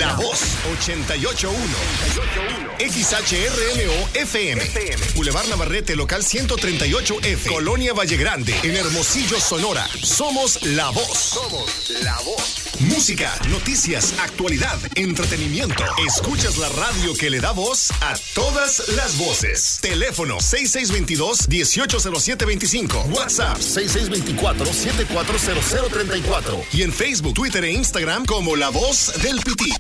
La Voz 88.1. XHRMO FM. Boulevard Navarrete, local 138F. Colonia Valle Grande, en Hermosillo, Sonora. Somos La Voz. Somos La Voz. Música, noticias, actualidad, entretenimiento. Escuchas la radio que le da voz a todas las voces. Teléfono 6622-180725. WhatsApp 6624-740034. Y en Facebook, Twitter e Instagram como La Voz del Pití.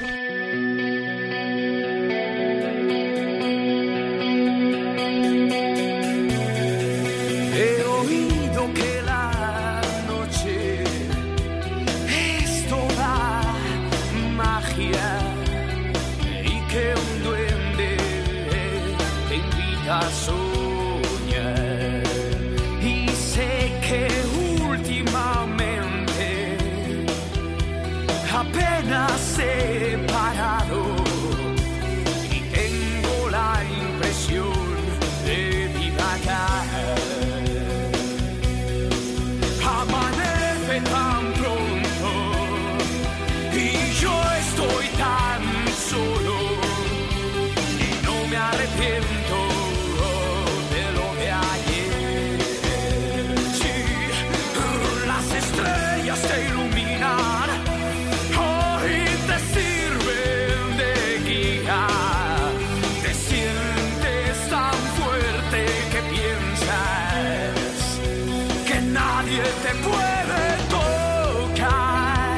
Separado y tengo la impresión de divagar. Amanece tan pronto y yo estoy tan solo y no me arrepiento de lo de ayer. Sí, las estrellas te iluminan. Te puede tocar.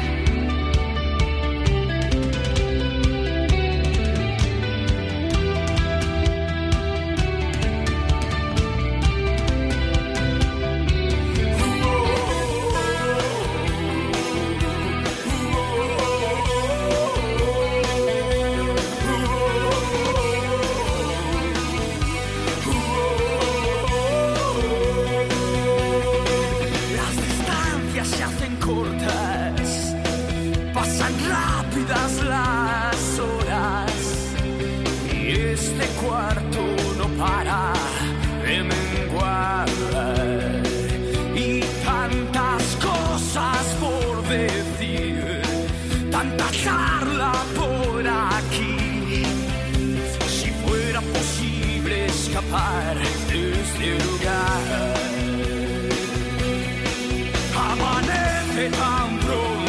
Las horas y este cuarto no para de menguar y tantas cosas por decir, tanta charla por aquí. Si fuera posible escapar de este lugar, amanece tan pronto.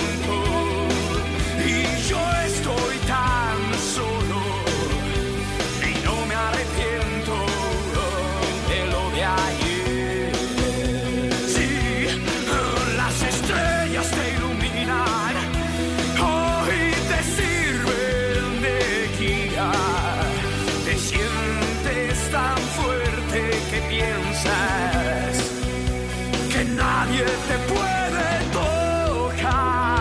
Yo estoy tan solo y no me arrepiento de lo de ayer. Sí, las estrellas te iluminan, hoy te sirven de guía. Te sientes tan fuerte que piensas que nadie te puede tocar.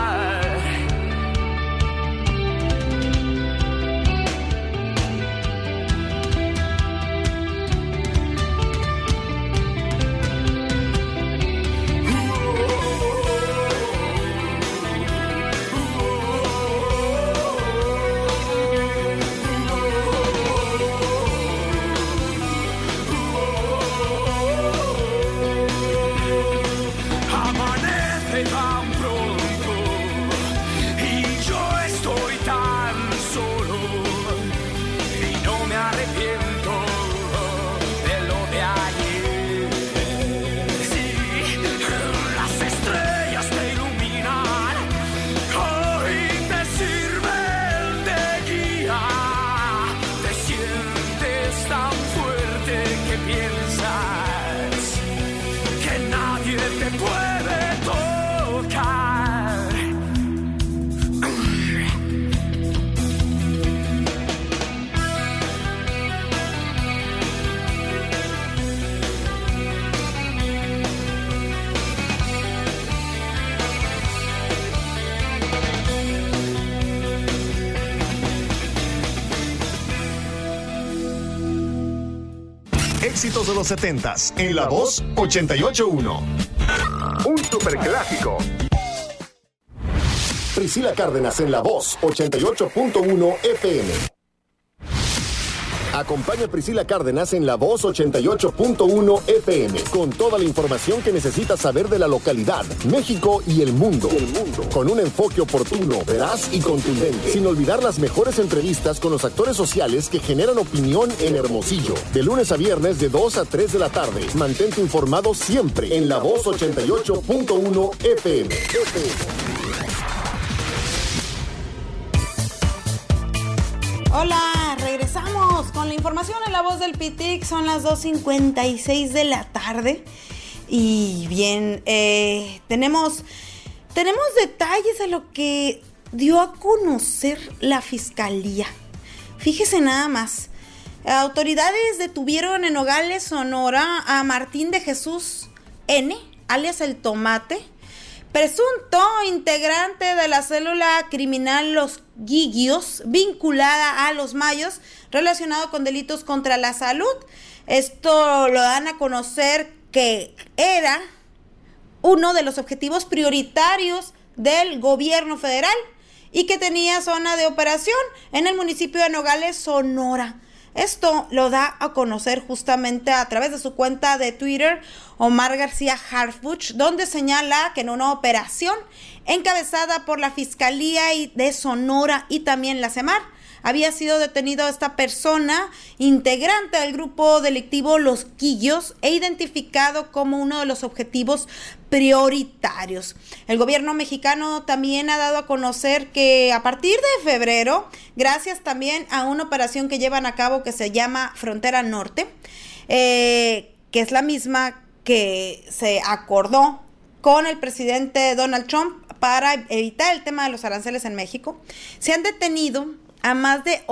Éxitos de los 70s en La Voz 88.1. Un superclásico. Priscila Cárdenas en La Voz 88.1 FM. Acompaña a Priscila Cárdenas en La Voz 88.1 FM con toda la información que necesitas saber de la localidad, México y el mundo. Con un enfoque oportuno, veraz y contundente. Sin olvidar las mejores entrevistas con los actores sociales que generan opinión en Hermosillo. De lunes a viernes de 2 a 3 de la tarde. Mantente informado siempre en La Voz 88.1 FM. Hola, regresamos con la información en La Voz del Pitic. Son las 2:56 de la tarde. Y bien, tenemos detalles de lo que dio a conocer la Fiscalía. Fíjese nada más. Autoridades detuvieron en Nogales, Sonora, a Martín de Jesús N., alias El Tomate, presunto integrante de la célula criminal Los Guiguios, vinculada a los Mayos, relacionado con delitos contra la salud. Esto lo dan a conocer que era uno de los objetivos prioritarios del gobierno federal y que tenía zona de operación en el municipio de Nogales, Sonora. Esto lo da a conocer justamente a través de su cuenta de Twitter, Omar García Harfuch, donde señala que en una operación encabezada por la Fiscalía de Sonora y también la CEMAR, había sido detenido esta persona, integrante del grupo delictivo Los Quillos, e identificado como uno de los objetivos prioritarios. El gobierno mexicano también ha dado a conocer que a partir de febrero, gracias también a una operación que llevan a cabo que se llama Frontera Norte, que es la misma que se acordó con el presidente Donald Trump para evitar el tema de los aranceles en México, se han detenido a más de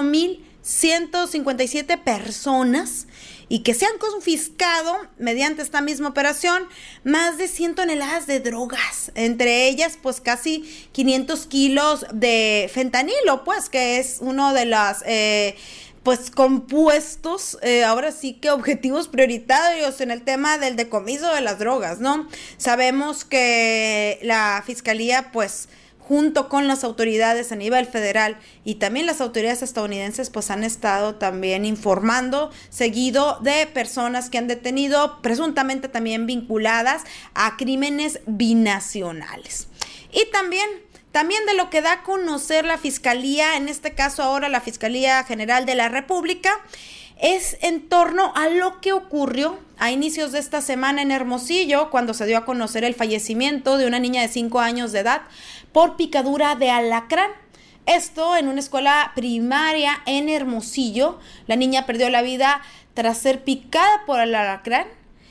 8,157 personas y que se han confiscado mediante esta misma operación más de 100 toneladas de drogas, entre ellas pues casi 500 kilos de fentanilo, pues que es uno de las compuestos, ahora sí que objetivos prioritarios en el tema del decomiso de las drogas, ¿no? Sabemos que la Fiscalía pues junto con las autoridades a nivel federal y también las autoridades estadounidenses, pues han estado también informando seguido de personas que han detenido, presuntamente también vinculadas a crímenes binacionales. Y también de lo que da a conocer la Fiscalía, en este caso ahora la Fiscalía General de la República, es en torno a lo que ocurrió a inicios de esta semana en Hermosillo, cuando se dio a conocer el fallecimiento de una niña de 5 años de edad por picadura de alacrán. Esto en una escuela primaria en Hermosillo. La niña perdió la vida tras ser picada por el alacrán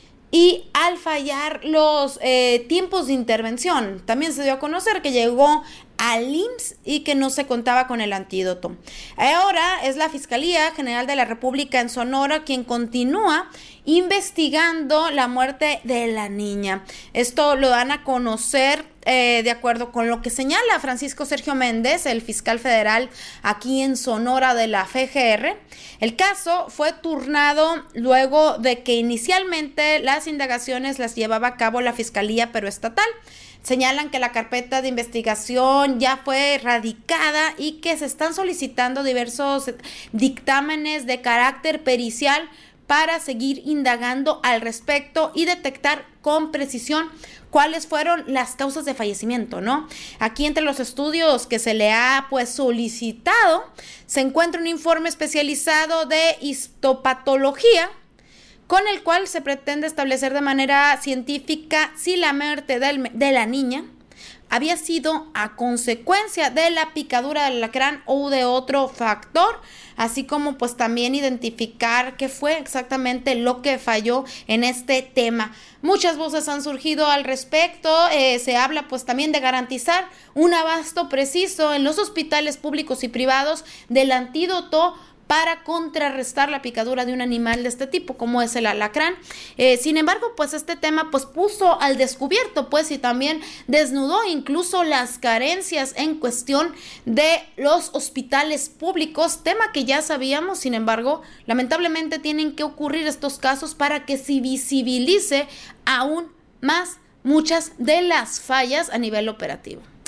y al fallar los tiempos de intervención. También se dio a conocer que llegó al IMSS y que no se contaba con el antídoto. Ahora es la Fiscalía General de la República en Sonora quien continúa investigando la muerte de la niña. Esto lo dan a conocer de acuerdo con lo que señala Francisco Sergio Méndez, el fiscal federal aquí en Sonora de la FGR. El caso fue turnado luego de que inicialmente las indagaciones las llevaba a cabo la Fiscalía pero estatal. Señalan que la carpeta de investigación ya fue radicada y que se están solicitando diversos dictámenes de carácter pericial para seguir indagando al respecto y detectar con precisión cuáles fueron las causas de fallecimiento, ¿no? Aquí entre los estudios que se le ha pues solicitado se encuentra un informe especializado de histopatología con el cual se pretende establecer de manera científica si la muerte de la niña había sido a consecuencia de la picadura del alacrán o de otro factor, así como pues también identificar qué fue exactamente lo que falló en este tema. Muchas voces han surgido al respecto, se habla pues también de garantizar un abasto preciso en los hospitales públicos y privados del antídoto para contrarrestar la picadura de un animal de este tipo, como es el alacrán. Sin embargo, pues este tema pues puso al descubierto, pues, y también desnudó incluso las carencias en cuestión de los hospitales públicos, tema que ya sabíamos. Sin embargo, lamentablemente tienen que ocurrir estos casos para que se visibilice aún más muchas de las fallas a nivel operativo.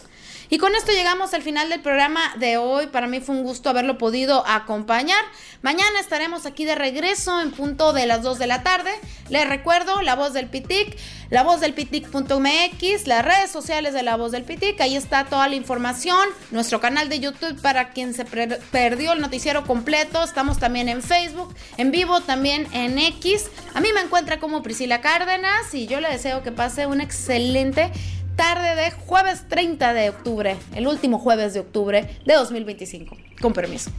Y con esto llegamos al final del programa de hoy. Para mí fue un gusto haberlo podido acompañar. Mañana estaremos aquí de regreso en punto de las 2 de la tarde. Les recuerdo, La Voz del Pitic, lavozdelpitic.mx, las redes sociales de La Voz del Pitic. Ahí está toda la información. Nuestro canal de YouTube para quien se perdió el noticiero completo. Estamos también en Facebook, en vivo también en X. A mí me encuentra como Priscila Cárdenas y yo le deseo que pase una excelente tarde de jueves 30 de octubre, el último jueves de octubre de 2025. Con permiso.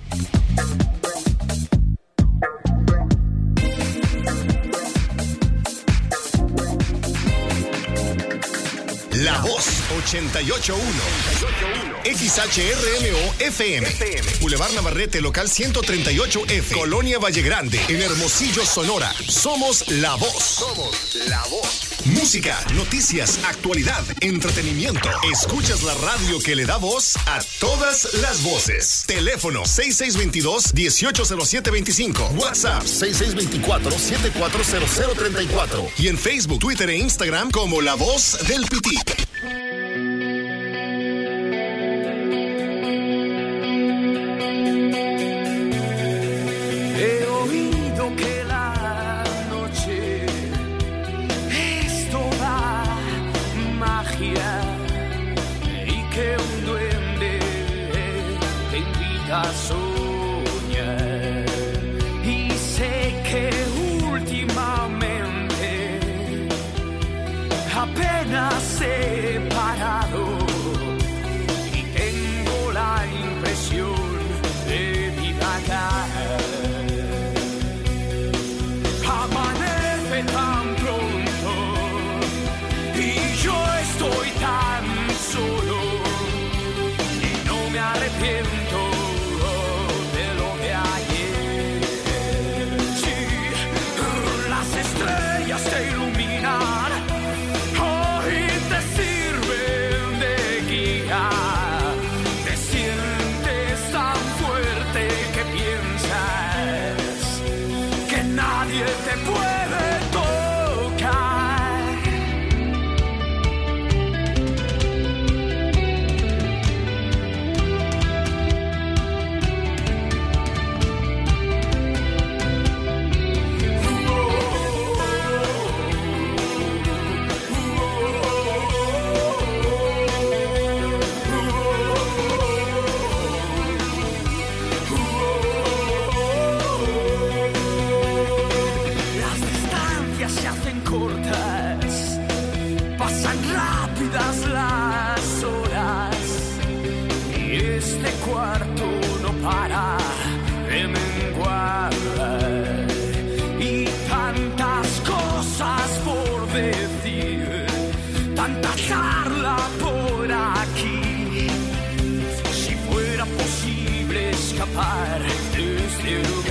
La Voz 88.1 XHRMO FM Boulevard Navarrete local 138 F Colonia Valle Grande en Hermosillo, Sonora. Somos La Voz. Música, noticias, actualidad, entretenimiento. Escuchas la radio que le da voz a todas las voces. Teléfono 6622-180725. WhatsApp 6624-740034. Y en Facebook, Twitter e Instagram como La Voz del Pitic. He oído que la noche es toda magia y que un duende te invita a soñar. Y sé que últimamente apenas he parado y tengo la impresión de divagar. Amanece tan pronto y yo estoy tan solo y no me arrepiento de lo de ayer. Sí, las estrellas te iluminan, hoy te sirven de guía. Te sientes tan fuerte que piensas que nadie te puede tocar. Las distancias se hacen cortas, pasan rápidas las horas y este cuarto no para de menguar. Y tantas cosas por decir, tanta charla por aquí. Si fuera posible escapar de este lugar.